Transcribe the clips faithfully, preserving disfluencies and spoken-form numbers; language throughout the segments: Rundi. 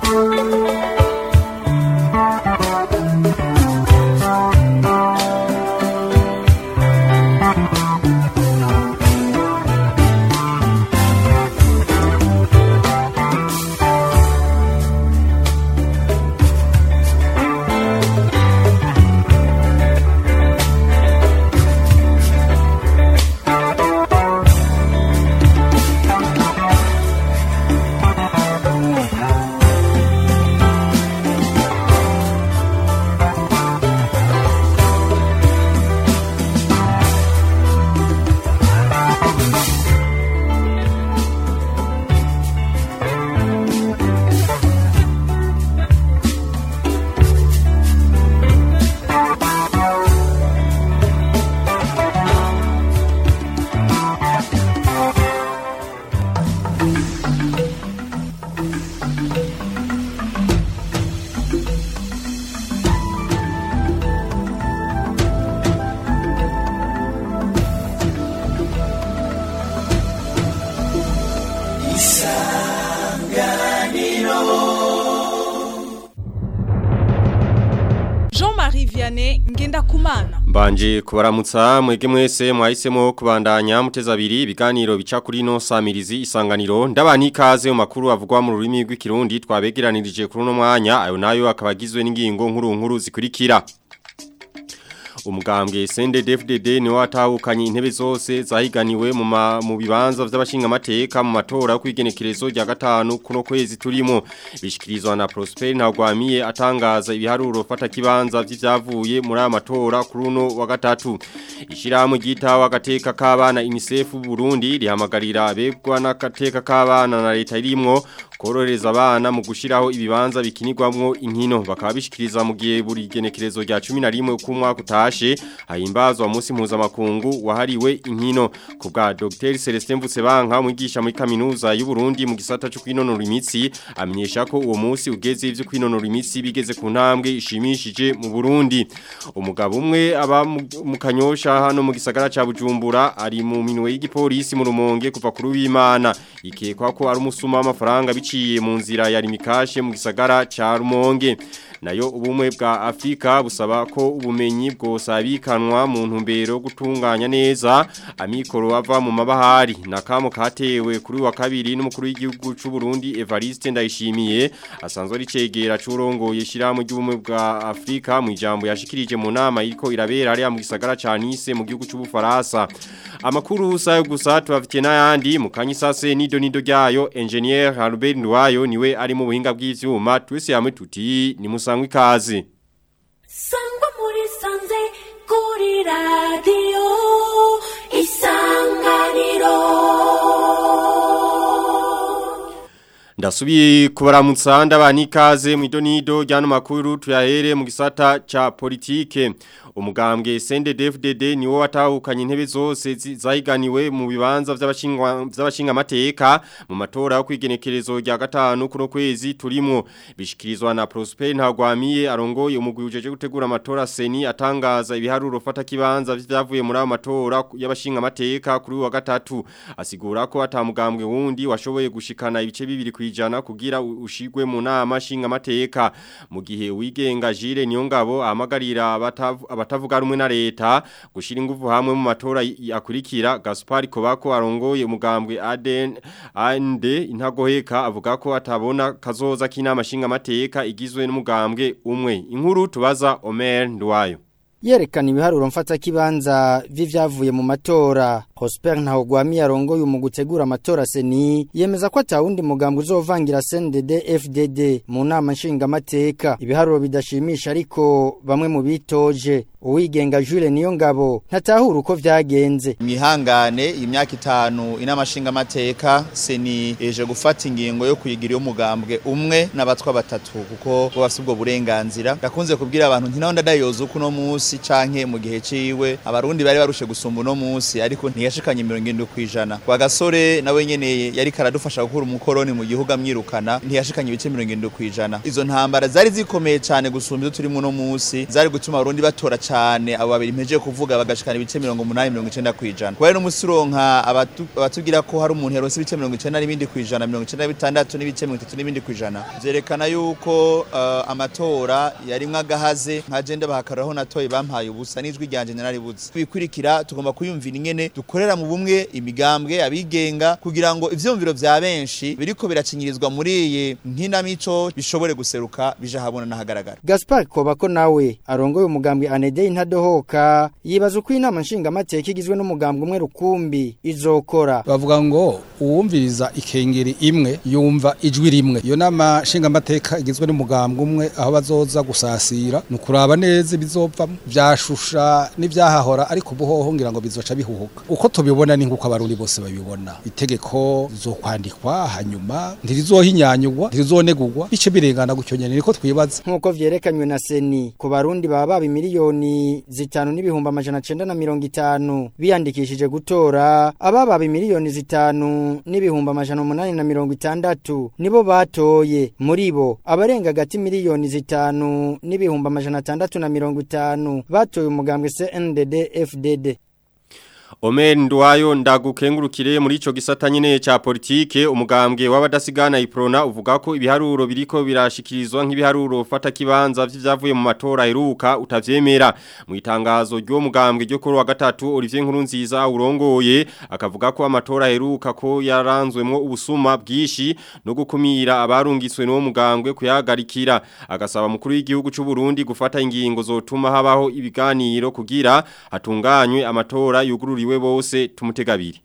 Mbanje kubaramutsa mwege mwese mwahisemo kubandanya muteza abiri ibiganiro bica kuri no samirizi isanganiro ndabani ikaze mu makuru avugwa mu rurimi rw'ikirundi twabegeranirije kuri no mwanya ayo nayo akabagizwe n'ingingo nkuru nkuru zikurikira. Umugambwe C N D D F D D ni watahukanye intebe zose zahiganiwe mu mu bibanza vy'abashinga amateka mu matora kwigenekerezo rya gatanu kuno kwezi turimo bishikirizwa na Prosper Ntagwamiye atangaza ibiharuro fata kibanza vy'ivyavuye muri aya matora kuri uno wa gatatu. Ishirahamwe ryitaho agateka k'abana UNICEF Burundi rihamagarira abegwa n'agateka k'abana na leta irimwo kororeza abana mu gushiraho ibibanza bikinirwamwo inkino bakaba bishikiriza mu gihe buri genekerezo rya cumi na rimwe ku mwaka utashe hahimbazwa umunsi mpuzamakungu wahariwe inkino ku bwa Docteur Celestin Mvutsebanka umwigisha muri kaminuza y'u Burundi mu gisata cyo kwinonora imitsi amenyesha ko uwo munsi ugeze ivyo kwinonora imitsi bigeze ku ntambwe ishimishije mu Burundi. Umugabo umwe aba mu Kanyosha hano mu gisagara ca Bujumbura ari mu minwe y'igipolisi mu Rumonge kuva kuri w'Imana ikekwa ko ari umusuma w'amafaranga biciye mu nzira ya rimikashe mu gisagara ca Rumonge. Nayo ubumwe bwa Afrika busaba ko ubumenyi bwosabikanwa mu ntumbero gutunganya neza amikoro ava mu mabahari nakamo katewe kuri wa kabiri n'umukuru w'igihugu c'u Burundi Evariste Ndayishimiye asanzwe ari cegera c'urongoye shiramo ry'ubumwe bwa Afrika mu ijambo yashikirije mu nama iriko irabera ari mu gisagara ca Nice mu gihugu c'u Bufaransa. Amakuru usayo gusa tubafitiye n'ayandi mu kanyisase nido nido ryayo engineer Albert Ndwayo niwe ari mu buhinga bw'ivyuma twese yamwe tuti ni musangwe ikaze. Sangwa muri sanze kuri radio Isanganiro. Ndasubiye kubaramutsa ndabani ikaze mu idonido ryano makuru tuyahere mu gisata ca politike. Umugambwe C N D D F D D niwo watahukanye intebe zose zahiganiwe mu bibanza vy'abashinga vy'abashinga amateka mu matora yo kwigenekerezo rya gatanu kuno kwezi turimo bishikirizwa na Prosper Ntagwamiye arongoye umugwi ujeje gutegura amatora Seni atangaza ibiharuro fata kibanza vyavuye muri amatora y'abashinga amateka kuri wa gatatu asigura ko atamugambwe wundi washoboye gushikana ibice bibiri kwijana kugira ushigwe mu nama shinga amateka mu gihe wigenga Jire Niyongabo amagarira abatavu abatavuga rumwe na leta gushira ingufu hamwe mu matora yakurikira. Gaspar Kobako arongoye umugambwe A D N D intagoheka avuga ko atabona kazoza k'inama shinga amateka igizwe n'umugambwe umwe. Inkuru tubaza Omer Ndwayo. Yerekana ibiharuro mfata kibanza vy'ivyavuye mu matora. Prosper Ntagwamiye arongoye mu gutegura amatora Seni yemeza ko atawundi mugambwe uzovangira C N D D F D D mu nama nshinga amateka. Ibiharuro bidashimisha ariko bamwe mu bitoje uwigenga Jules Niyongabo ntatahura uko vyagenze. Mihangane imyaka itanu inama nshinga amateka Seni eje gufata ingingo yo kuyigira yo mugambwe umwe n'abatwa batatu kuko bo bafite ubwo burenganzira. Ndakunze kubwira abantu nti naho ndadayoza uko no munsi musi canke mu gihe ciwe abarundi bari barushe gusumba no musi ariko ntiyashikanye mirongo irindwi kwijana kwa gasore nawe nyene yari karadufasha gukura umukoroni mu gihugu amwirukana ntiyashikanye ibice mirongo irindwi kwijana izo ntambara zari zikomeye cyane gusumba izo turimo no musi zari gutuma abarundi batora cyane abo babiri mpeje kuvuga bagashikana ibice mirongo umunani mirongo icenda kwijana kwa no musi ronka abatugira ko hari umuntu yaronse ibice mirongo icenda n'ibindi kwijana mirongo icenda na bitandatu n'ibice mirongo itatu n'ibindi kwijana vyerekana yuko uh, amatora yari mwagahaze nka agenda bahakaraho natoye bampaye ubusa n'ijwi ryanje nararibuze kwikurikira tugomba kuyumvira ingene dukorera mu bumwe imigambwe abigenga kugira ngo ivyumviro vya benshi biriko biracinyirizwa muri iyi nkinamico bishobore guseruka bija habona nahagaragara. Gaspar Kobako nawe arongoye umugambwe Anedei Ntadohoka yibaza uko inama nshingamateka igizwe n'umugambwe umwe rukumbi izokora. Bavuga ngo uwumviriza ikengeri imwe yumva ijwi rimwe. Iyo nama nshingamateka igizwe n'umugambwe umwe aho bazoza gusasira nukuraba neza bizova vyashusha n'ivyahahora ariko buhoho ngira ngo bizoca bihuhuka. Uko tubibona ni nkuko abarundi bose babibona. Itegeko zo kwandikwa hanyuma ntirizohinyanyugwa ntirizonegurwa bice birengana gutyo nyene niko twibaza. Nkuko vyerekanywe na Seni ku barundi baba baba miliyoni zitanu n'ibihumbi amajana cenda na mirongo itanu biyandikishije gutora ababa miliyoni zitanu n'ibihumbi amajana umunani na mirongo itandatu nibo batoye muri bo abarenga gati miliyoni zitanu n'ibihumbi amajana atandatu na mirongo itanu batoye umugambwe C N D D F D D. Omer Nduwayo ndagukengurukire muri ico gisata nyene ca politike umugambwe w'abadasigana iprona uvuga ko ibiharuro biriko birashikirizwa nk'ibiharuro fata kibanza vy'ivyavuye mu matora heruka utavyemera mu itangazo ryo mugambwe ryo kuri wa gatatu Olivier Nkurunziza urongoye akavuga ko amatora heruka ko yaranzwemwo ubusuma bwishi no gukumira abarungiswe no mugambwe kuyagarikira agasaba mukuru w'igihugu c'u Burundi gufata ingingo zotuma habaho ibiganiro kugira hatunganywe amatora yuguru we bose tumutegabiri.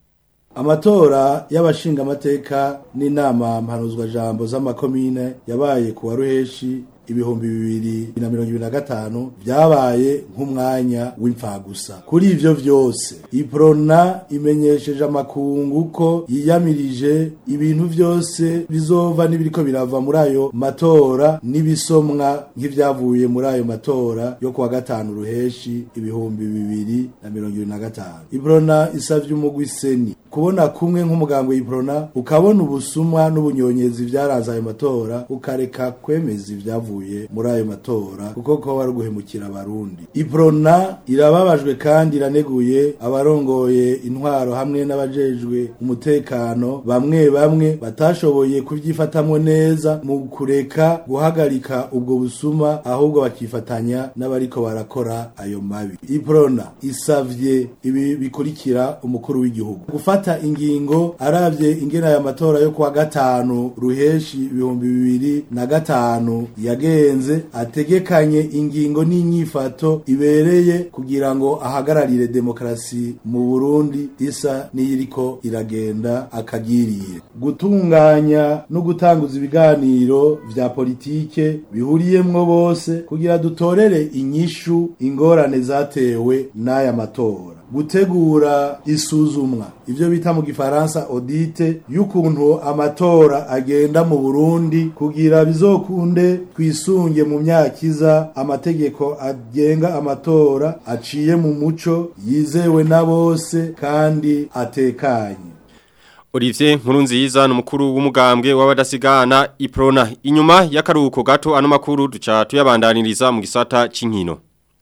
Amatora y'abashinga amateka n'inama mpanuzwa jambo z'amakomine yabaye ku waruheshi ibihumbi bibiri na mirongo ibiri na gatanu byabaye nk'umwanya w'imfagusa. Kuri ivyo vyose iprona imenyesheje amakungu ko yiyamirije ibintu vyose bizova n'ibiriko birava muri ayo matora n'ibisomwa nk'ivyavuye muri ayo matora yo kuwa gatanu ruheshi ibihumbi bibiri na mirongo ibiri na gatanu. Iprona isavye umugwi Seni kubona kumwe nk'umugambwe iprona ukabona ubusumwa n'ubunyonyezi vyaraza ayo matora ukareka kwemeza ivyavuye muri ayo matora kuko ko wari guhemukira abarundi. Iprona irababajwe kandi iraneguye abarongoye intwaro hamwe n'abajejwe umutekano bamwe bamwe batashoboye kuvyifatamwe neza mu kureka guhagarika ubwo busuma ahubwo bakifatanya n'abariko barakora ayo mabi. Iprona isavye ibi bikurikira umukuru w'igihugu gufata ingingo aravye ingena ya matora yo kwa gatanu ruheshi ibihumbi bibiri na gatanu yagenze ategekanye ingingo n'inyifato ibereye kugira ngo ahagararire demokrasi mu Burundi isa n'iriko iragenda akagiriye gutunganya no gutanguza ibiganiro vya politike bihuriyemwo bose kugira dutorere inyishu ingorane zatewe n'aya matora gutegura isuzumwa ivyo bita mu gifaransa audite y'ukuntu amatora agenda mu Burundi kugira bizokunde twisunge mu myakiza amategeko agenga amatora aciye mu muco yizewe na bose kandi atekanye. Olivier Nkurunziza n'umukuru w'umugambwe w'abadasigana iprona inyuma y'akaruhuko gato ano makuru duca tuyabandaniriza mu gisata c'inkino.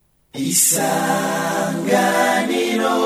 Isanganiro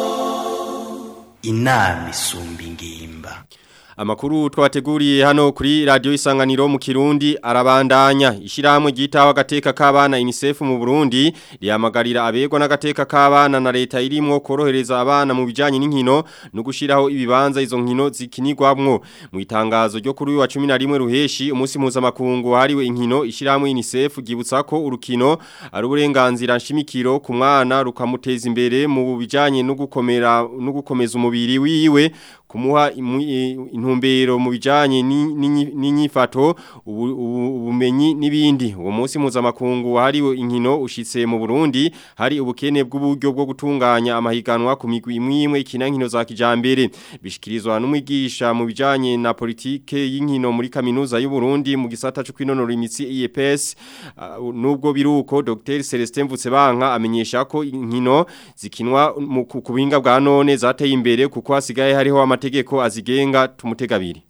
inama isumba ingimba. Amakuru twateguriye hano kuri radio Isanganiro mu Kirundi arabandanya ishiramwe gitaho agateka k'abana UNICEF mu Burundi liyamagarira abegwa n'agateka k'abana na leta irimwo korohereza abana mu bijanye n'inkino no gushiraho ibibanza izo nkino zikinirwamwo mu itangazo ryo kuri wa cumi na rimwe ruheshi umunsi mpuzamakungu hariwe inkino ishiramwe UNICEF gibutsa ko urukino ari uburenganzira nshimikiro ku mwana rukamuteza imbere mu bijanye no gukomera no gukomeza umubiri wiwe kumuha intumbero mu bijanye n'inyifato ubumenyi n'ibindi. Uwo munsi mpuzamakungu wahariwe inkino ushitse mu Burundi hari ubukene bw'uburyo bwo gutunganya amahiganwa ku migwi imwe imwe ikina nkino za kijambere. Bishikirizwa n'umwigisha mu bijanye na politike y'inkino muri kaminuza y'u Burundi mu gisata cyo kwinonora imitsi I E P S. Uh, nubwo biruko Docteur Celestin Mvutsebanka amenyesha ko inkino zikinwa mu kubuhinga bwa none zateye imbere kuko hasigaye hariho amategeko azigenga tumutegabiri.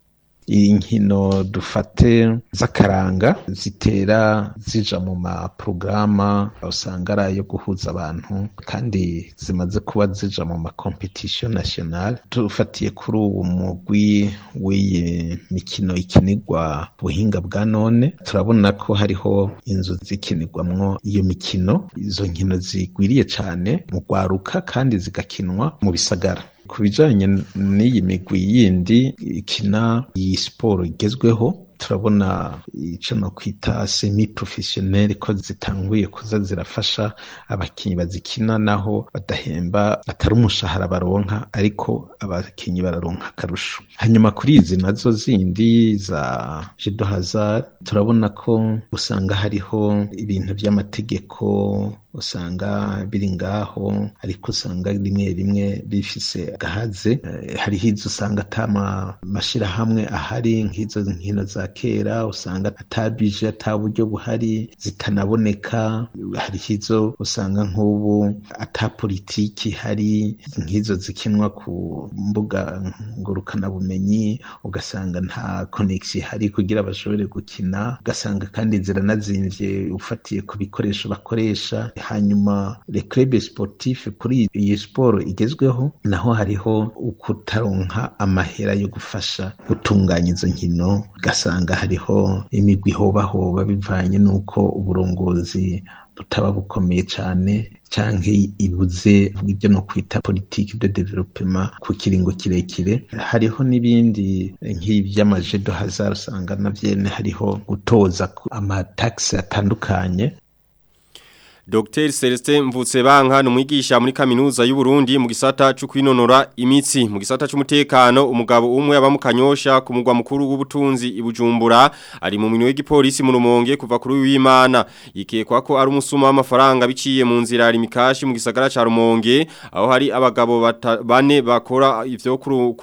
Inkino dufate z'akaranga zitera zija mu ma programa usanga yo guhuza abantu kandi zimaze kuba zija mu ma competition national. Dufatiye kuri uwo mugwi w'iyi mikino ikinirwa buhinga bwa none turabona ko hariho inzu zikinirwamwo iyo mikino. Izo nkino zigwiriye cyane mu gwaruka kandi zigakinwa mu bisagara. Kubijanye n'iyi migwi yindi ikina iyi sport igezweho turabona ico no kwita semi professionnel ko zitanguye kuza zirafasha abakinyi bazikina naho badahemba atari umushahara baronka ariko abakinyi bararonka akarusho. Hanyuma kuri izi nazo zindi za Judo Hazard turabona ko usanga hariho ibintu by'amategeko usanga biri ngaho ariko usanga rimwe rimwe bifise gahaze. E, hariho izo usanga atama mashira hamwe ahari nk'izo nkino za kera usanga atabije ataburyo buhari zitanaboneka. Hariho izo usanga nk'ubu ata politiki hari nk'izo zikinwa ku mbuga ngurukana bumenyi ugasanga nta connection hari kugira bashobore gukina ugasanga kandi ziranazimvye ufatiye ku bikoresho bakoresha. Hanyuma le club sportif kuri iyi sport igezweho naho hariho ukutaronka amahera yo gufasha gutunganya izo nkino gasanga hariho imigwi hoba hoba bivanye nuko uburongozi butaba bukomeye cyane canke ibuze ibyo no kwita politique de développement ku kiringo kirekire. Hariho nibindi nk'ivy'amajedo Hazard usanga navyene hariho gutoza ama tax atandukanye. Docteur Celestin Mvutsebanka numwigisha muri kaminuza y'u Burundi mu gisata cyo kwinonora imitsi. Mu gisata cy'umutekano umugabo umwe abamukanyosha ku mugwa mukuru w'ubutunzi ibujumbura ari mu minwe y'igipolisi mu Rumonge kuva kuri w'Imana. Yikekwa ko ari umusuma w'amafaranga biciye mu nzira ari mikashi mu gisagara ca Rumonge aho hari abagabo bane bakora ivyo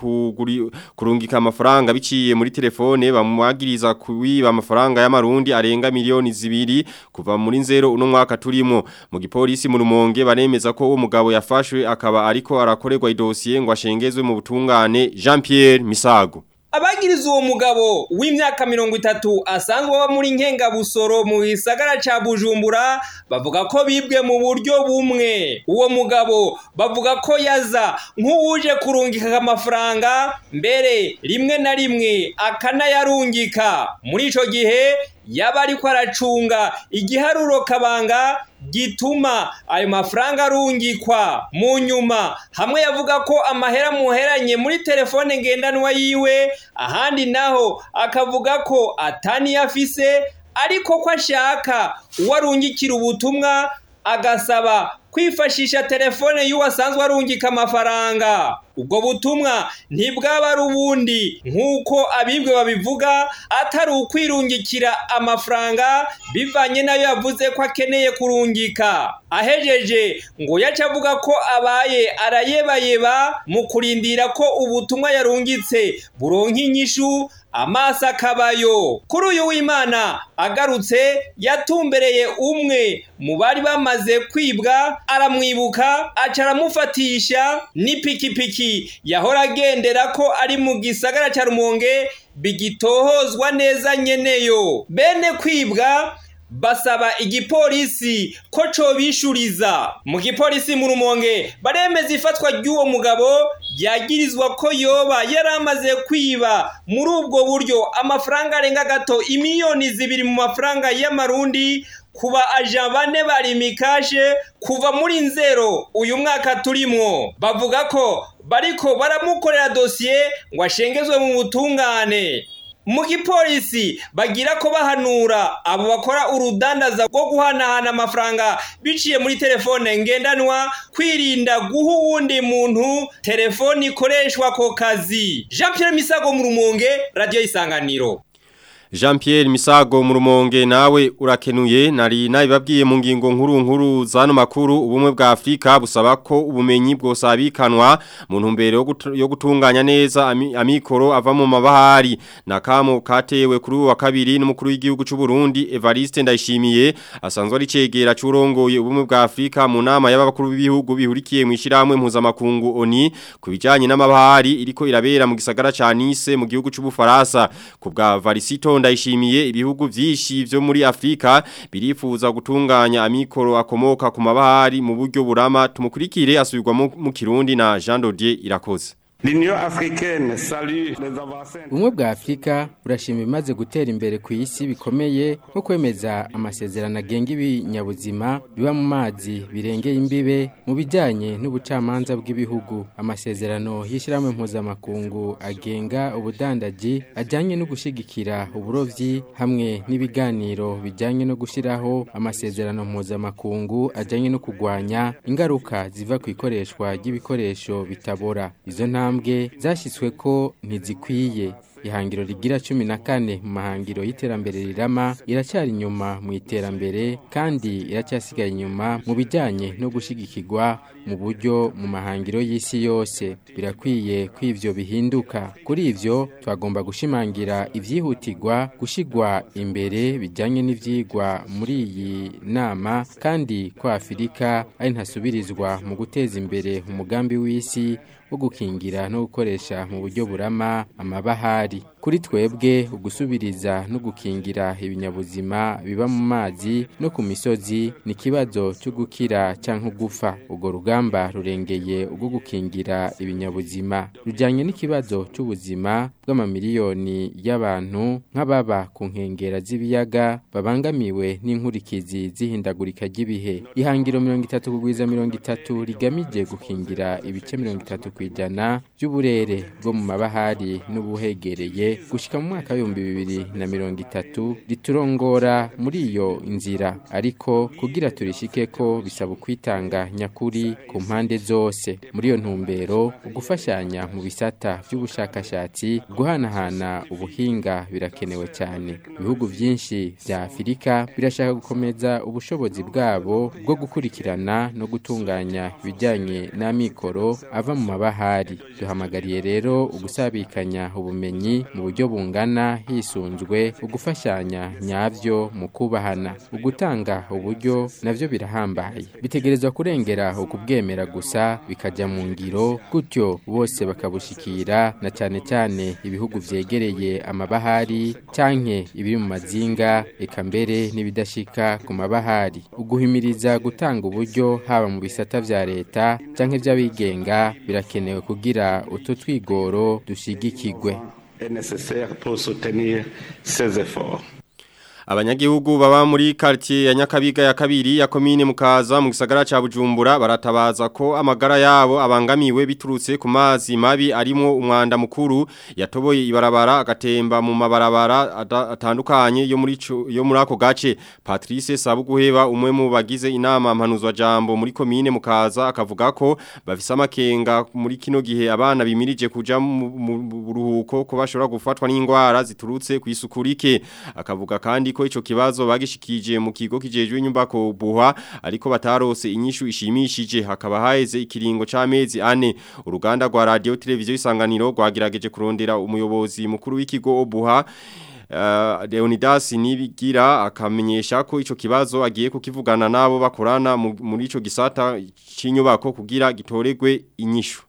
kurungika amafaranga biciye muri telefone bamwagiriza kuwiba amafaranga y'amarundi arenga miliyoni zibiri kuva muri nzero uno mwaka turimo. Mu gipolisi mu Rumonge banemeza ko uwo mugabo yafashwe akaba ariko arakorerwa idosiye ngo ashengezwe mu butungane. Jean Pierre Misago. Abagiriza uwo mugabo w'imyaka mirongo itatu asanzwe baba muri Nkenga Busoro mu gisagara ca Bujumbura bavuga ko bibwe mu buryo bumwe. Uwo mugabo bavuga ko yaza nk'uwuje kurungika amafaranga mbere rimwe na rimwe akanayarungika. Muri ico gihe yaba ariko aracunga igiharuro kabanga gituma ayo mafaranga arungikwa. Mu nyuma hamwe yavuga ko amahera muheranye muri telefone ngendanwa yiwe ahandi naho akavuga ko atani yafise ariko ko ashaka uwarungikira ubutumwa agasaba kwifashisha telefone y'uwasanzwe arungika amafaranga. Ubwo butumwa ntibwaba ari ubundi nk'uko abibwe babivuga atari ukwirungikira amafaranga bivanye nayo yavuze ko akeneye kurungika. Ahejeje ngo yaca avuga ko abaye arayebayeba mu kurindira ko ubutumwa yarungitse buronka inyishu amaso akabayo. Kuri uyu w'Imana agarutse yatumbereye umwe mu bari bamaze kwibwa aramwibuka aca aramufatisha n'ipikipiki yahora agendera ko ari mu gisagara ca Rumonge bigitohozwa neza nyeneyo. Bene kwibwa basaba igipolisi ko co bishuriza. Mu gipolisi mu Rumonge baremeza ifatwa ry'uwo mugabo yagirizwa ko yoba yaramaze kwiba muri ubwo buryo amafaranga arenga gato imiliyoni zibiri mu mafaranga y'amarundi kuba aja bane bari mikashe kuva muri nzero uyu mwaka turimo. Bavuga ko bariko baramukorera dosiye ngo ashengezwe mu butungane. mu gipolisi bagira ko bahanura abo bakora urudandaza rwo guhanahana amafaranga biciye muri telefone ngendanwa kwirinda guha uwundi muntu telefone ikoreshwa ko kazi. Jean Pierre Misago mu Rumonge, Radio Isanganiro. Jean Pierre Misago mu Rumonge nawe urakenuye nari nabibabwiye mu ngingo nkuru nkuru zano makuru ubumwe bwa Afrika busaba ko ubumenyi bwosabikanwa mu ntumbero yo gutunganya neza amikoro ava mu mabahari nakamo katewe kuri wa kabiri n'umukuru w'igihugu cy'u Burundi Evariste Ndayishimiye asanzwe ari cegera cyurongoye ubumwe bwa Afrika mu nama y'abakuru b'ibihugu bihurikiye mu ishiramwe mpuzamakungu O N U kubijanye n'amabahari iriko irabera mu gisagara ca Nice mu gihugu cy'u Bufaransa ku bwa Varisito Ndayishimiye ibihugu vyinshi vyo muri Afrika birifuza gutunganya amikoro akomoka ku mabahari mu buryo burama tumukurikire asubirwa mu Kirundi na Jean Dodier Irakoze. L'Union africaine salue les avancées. Ubumwe bwa Afrika burashima bimaze gutera imbere ku isi bikomeye nko kwemeza amasezerano agenga ibinyabuzima biba mu mazi birengeye imbibe mu bijanye n'ubucamanza bw'ibihugu. Amasezerano y'ishiramwe mpuzamakungu agenga ubudandaji ajanye no gushigikira uburovyi hamwe n'ibiganiro bijanye no gushiraho amasezerano mpuzamakungu ajanye no kugwanya ingaruka ziva ku ikoreshwa ry'ibikoresho bitabora. Izo nta ntambwe zashyizwe ko ntizikwiye. Ihangiro rigira cumi na kane mu mahangiro y'iterambere rirama iracyari inyuma mu iterambere kandi iracyasigaye inyuma mu bijyanye no gushigikirwa mu buryo mu mahangiro y'isi yose. Birakwiye ko ivyo bihinduka. Kuri ivyo twagomba gushimangira ivyihutirwa gushigwa imbere bijyanye n'ivyigwa muri iyi nama kandi ko Afrika ari ntasubirizwa mu guteza imbere umugambi w'isi wo gukingira no gukoresha mu buryo burama amabahari. Kuri twebwe ugusubiriza no gukingira ibinyabuzima biba mu mazi no ku misozi ni kibazo cyo gukira canke gufa. Ugo rugamba rurengeye ugo gukingira ibinyabuzima rujanye n'ikibazo cy'ubuzima bw'amamiliyoni y'abantu nk'ababa ku nkengera z'ibiyaga babangamiwe n'inkurikizi zihindagurika ry'ibihe. Ihangiro mirongo itatu kugwiza mirongo itatu rigamije gukingira ibice mirongo itatu kwijana by'uburere bwo mu mabahari n'ubuhegereye gushika mu mwaka w'ibihumbi bibiri na mirongo itatu riturongora muri iyo inzira, ariko kugira turishike ko bisaba kwitanga nyakuri ku mpande zose. Muri iyo ntumbero ugufashanya mu bisata by'ubushakashatsi guhanahana ubuhinga birakenewe cyane. Ibihugu byinshi vya Afrika birashaka gukomeza ubushobozi bwabo bwo gukurikirana no gutunganya ibijyanye n'amikoro ava mu mabahari. Duhamagariye rero ugusabikanya ubumenyi mu buryo bungana hisunzwe ugufashanya nyavyo mu kubahana. Ugutanga uburyo navyo birahambaye, bitegerezwa kurengera ukubwemera gusa bikaja mu ngiro, gutyo bose bakabushikira, na cyane cyane ibihugu vyegereye amabahari canke ibiri mu mazinga eka mbere n'ibidashika ku mabahari. Uguhimiriza gutanga uburyo haba mu bisata vya leta canke vy'abigenga birakenewe kugira utu twigoro dushigikirwe. Est nécessaire pour soutenir ces efforts. Abanyagihugu baba muri quartier ya Nyakabiga ya kabiri ya komine Mukaza mu gisagara ca Bujumbura baratabaza ko amagara yabo abangamiwe biturutse ku mazi mabi arimo umwanda mukuru yatoboye ibarabara agatemba mu mabarabara atandukanye yo muri yo muri ako gace. Patrice Sabuguheba umwe mu bagize inama mpanuzwa jambo muri komine Mukaza akavuga ko bafise amakenga muri kino gihe abana bimirije kuja mu buruhuko ko bashobora gufatwa n'ingwara ziturutse kwisukurike. Akavuga kandi ko ico kibazo bagishikije mu kigo kijejwe inyumbako buha ariko batarose inyishu ishimishije. Hakaba haheze ikiringo c'amezi ane. Uruganda rwa radio televiziyo Isanganiro rwagirageje kurondera umuyobozi mukuru w'ikigo buha Uh, Leonidas Nibigira akamenyesha ko ico kibazo agiye kukivugana nabo bakorana muri ico gisata c'inyubako kugira gitoregwe inyishu.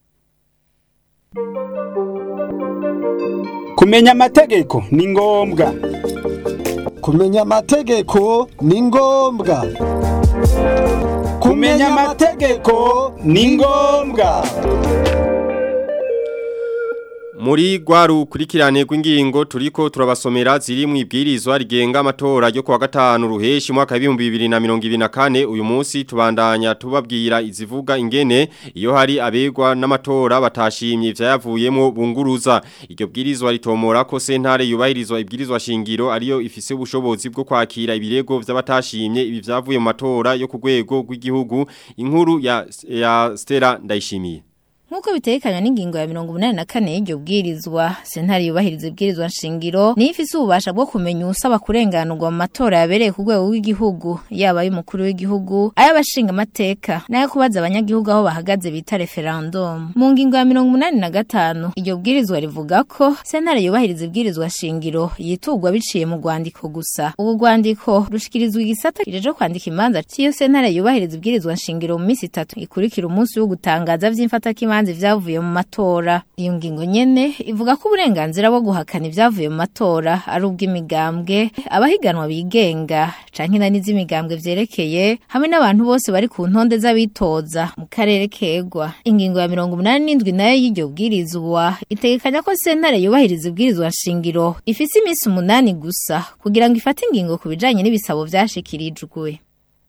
Kumenya amategeko ni ngombwa. Kumenya amategeko ni ngombwa. Kumenya amategeko ni ngombwa. Muri gwaru kurikirane rw'ingingo turiko turabasomera ziri mu ibwirizwa rigenga amatora yo kuwa gatanu ruheshi mwaka w'ibihumbi bibiri na mirongo ibiri na kane uyu munsi tubandanya tubabwira izivuga ingene iyo hari abegwa n'amatora batashimye ivyayavuyemo bunguruza iryo bwirizwa ritomora ko sentare yubahirizwa ibwirizwa shingiro ariyo ifise ubushobozi bwo kwakira ibirego vy'abatashimye ibi vyavuye mu matora yo ku rwego rw'igihugu inkuru ya ya Stella Ndayishimiye. Nkuko bitekanywa n'ingingo ya mirongo umunani na kane y'iryo bwirizwa sentare yubahiriza ibwirizwa nshingiro ni ifise ububasha bwo kumenya usaba kurenganurwa mu matora yabereye ku rwego rw'igihugu yaba y'umukuru w'igihugu ay'abashinga amateka nayo kubaza abanyagihugu aho bahagaze bita referendum. Mu ngingo ya mirongo umunani na gatanu iryo bwirizwa rivuga ko sentare yubahiriza ibwirizwa nshingiro yitugwa biciye mu rwandiko gusa. Ubu rwandiko rushikirizwa igisata kijeje kwandika imanza cy'iyo sentare yubahiriza ibwirizwa nshingiro mu minsi itatu ikurikira umunsi wo gutangaza vy'imfatakimanza ivyavuye mu matora. Iyo ngingo nyene ivuga ko uburenganzira bwo guhakana ivyavuye mu matora ari ubw'imigambwe abahiganwa bigenga canke n'anizi imigambwe vyerekeye hamwe n'abantu bose bari ku ntonde z'abitoza mu karere kegwa. Ingingo ya mirongo umunani n'indwi nayo y'iryo bwirizwa itegekanya ko sentare yubahiriza ibwirizwa nshingiro ifise iminsi umunani gusa kugira ngo ifate ingingo ku bijanye n'ibisabo vyashikirijwe.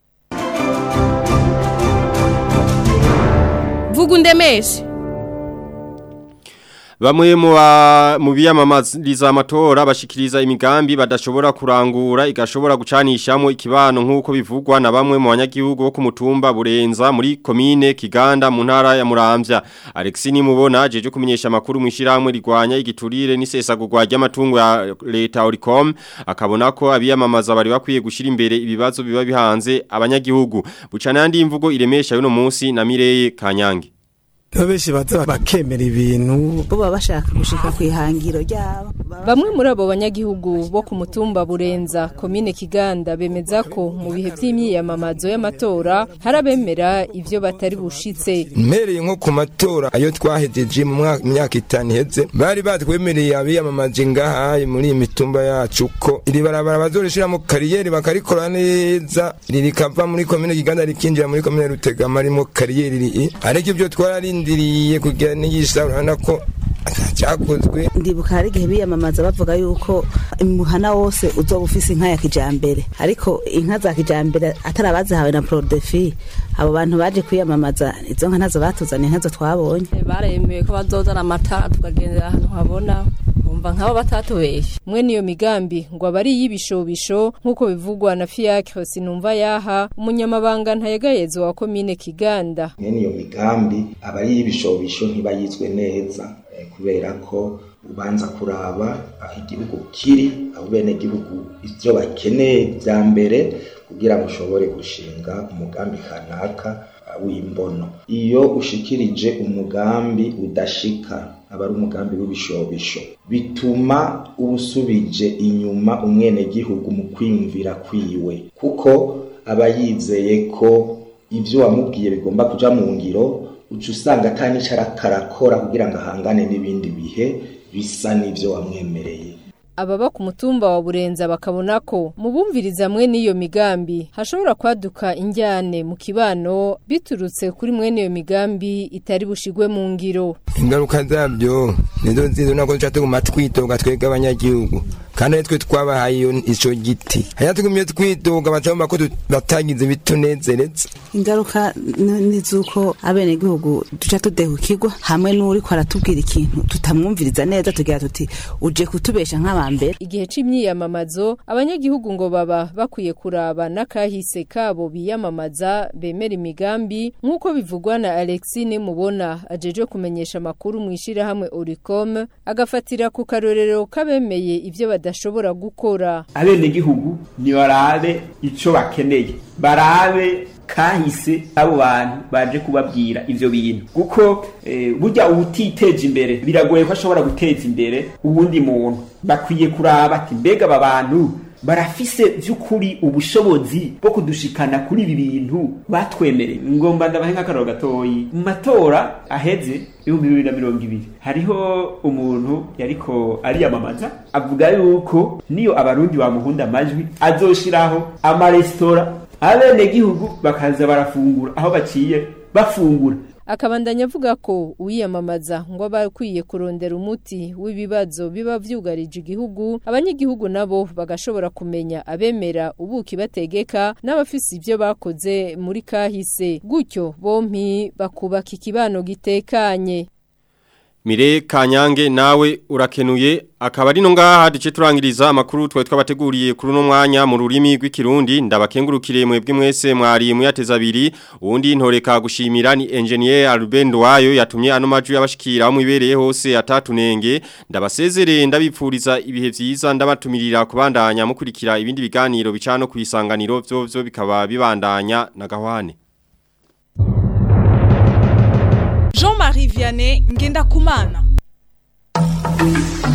Vugundemeshe. Bamwe mu biyamamariza amatora bashikiriza imigambi badashobora kurangura igashobora gucanishamo ikibano nk'uko bivugwa na bamwe mu banyagihugu bo ku mutumba Burenza muri komine Kiganda mu ntara ya Muramvya. Alexis Nimubona ajeje kumenyesha makuru mu ishiramwe rigwanya igiturire n'isesagurwa ry'amatungo ya leta Oricom akabona ko abiyamamaza bari bakwiye gushira imbere ibibazo biba bihanze abanyagihugu. Bucana yandi imvugo iremesha yuno munsi na Mireye Kanyange. Abeshi baza bakemera ibintu bo bashaka gushika kwihangiro ryabo. Bamwe muri abo banyagihugu bo ku mutumba Burenza komine Kiganda bemeza ko mu bihe by'imyiyamamazo y'amatora harabemera ivyo batari bushitse. Mpereye nko ku matora ayo twahejeje mu myaka itanu heze bari batwemereye abiyamamaje ngahaye muri imitumba yacu ko iri barabara bazorishira mu kariyeri bakarikora neza ririkava muri komine Kiganda rikinjira muri komine Rutegama arimo kariyeri iri ariko ivyo twari ndiriye kugira niyisa urana ko cyakozwe. Ndibuka hari gihe biyamamaza bavuga yuko imuhana wose uzoba ufise inka ya kijambere ariko inka za kijambere atarabaze hawe na Prodefi abo bantu baje kwiyamamaza izo nka nazo batuzana inka zo twabonye baremeye ko bazozana amatara tukagendera ahantu habona umva nk'abo batatubeshe. Mwe niyo migambi ngo abari y'ibishobisho nk'uko bivugwa na Fiacre Sinumva yaha umunyamabanga ntayegayezwa wa komine Kiganda. Mwe niyo migambi abari y'ibishobisho ntibayizwe neza kubera ko ubanza kuraba aho igihugu kiri abo bene gihugu ivyo bakeneye bya mbere kugira ngo ushobore gushinga umugambi kanaka w'imbono. Iyo ushikirije umugambi udashika aba ari umugambi w'ibishobisho bituma ubusubije inyuma umwene gihugu mu kwiyumvira kwiwe kuko aba yizeye ko ivyo wamubwiye bigomba kuja mu ngiro uca usanga atani carakarakora kugira ngo ahangane n'ibindi bihe bisa n'ivyo wamwemereye. Ababa ku mutumba wa Burenza bakabona ko mu bumviriza mwe niyo migambi hashobora kwaduka injyane mu kibano biturutse kuri mwe niyo migambi itari bushigwe mu ngiro. Ingaruka zabyo nizo nzizo nako cyate ku matwitoga twega abanyagihugu kandi twe twabahaye ico giti hayatugumye twitoga batamba ko batagize bitunezeretse. Ingaruka nizuko abene gihugu duca tudehukirwa hamwe n'uri ko aratubwira ikintu tutamwumviriza neza tugira tuti uje kutubesha nk'aba mbere. Igihe c'imyiyamamazo abanyagihugu ngo baba bakwiye kuraba nakahise kabo biyamamaza bemera imigambi nk'uko bivugwa na Alexis Nimubona ajeje kumenyesha makuru mwishira hamwe Oricom agafatira ku karorero kabemeye ivyo badashobora gukora. Abene gihugu ni barabe ico bakeneye barabe kahise abo bantu baje kubabwira ivyo bintu kuko e, burya ubutiteje imbere biragoye ko ashobora guteza imbere ubundi muntu. Bakwiye kuraba ati mbega aba bantu barafise vy'ukuri ubushobozi bwo kudushikana kuri ibi bintu batwemereye. Ngomba ndabahe nk'akaroro gatoyi mu matora aheze ibihumbi bibiri na mirongo ibiri hariho umuntu yariko ariyamamaza avuga yuko niyo abarundi bamuhunda amajwi azoshiraho amaresitora abene gihugu bakaza barafungura aho baciye bafungura akabandanya avuga ko uwiyamamaza ngo abakwiye kurondera umuti w'ibibazo biba vyugarije igihugu abanyagihugu nabo bagashobora kumenya abemera ubuki bategeka n'abafise ivyo bakoze muri kahise gutyo bompi bakubaka ikibano gitekanye. Mire Kanyange nawe urakenuye akaba ari no ngaha duce turangiriza amakuru twe twabateguriye kuri no mwanya mu rurimi rw'ikirundi ndabakengurukire mwebwe mwese mwari muyateza abiri uwundi ntoreka gushimira ni engineer Albendo wayo yatumye ano maju yabashikira mu ibereye hose atatunenge ndabasezerere ndabipfuriza ibihe vyiza ndabatumirira kubandanya mukurikira ibindi biganiro bicano kuisanganiro vyo vyo bikaba bibandanya na gahwane. Jean-Marie Vianney Ngenda Kumana.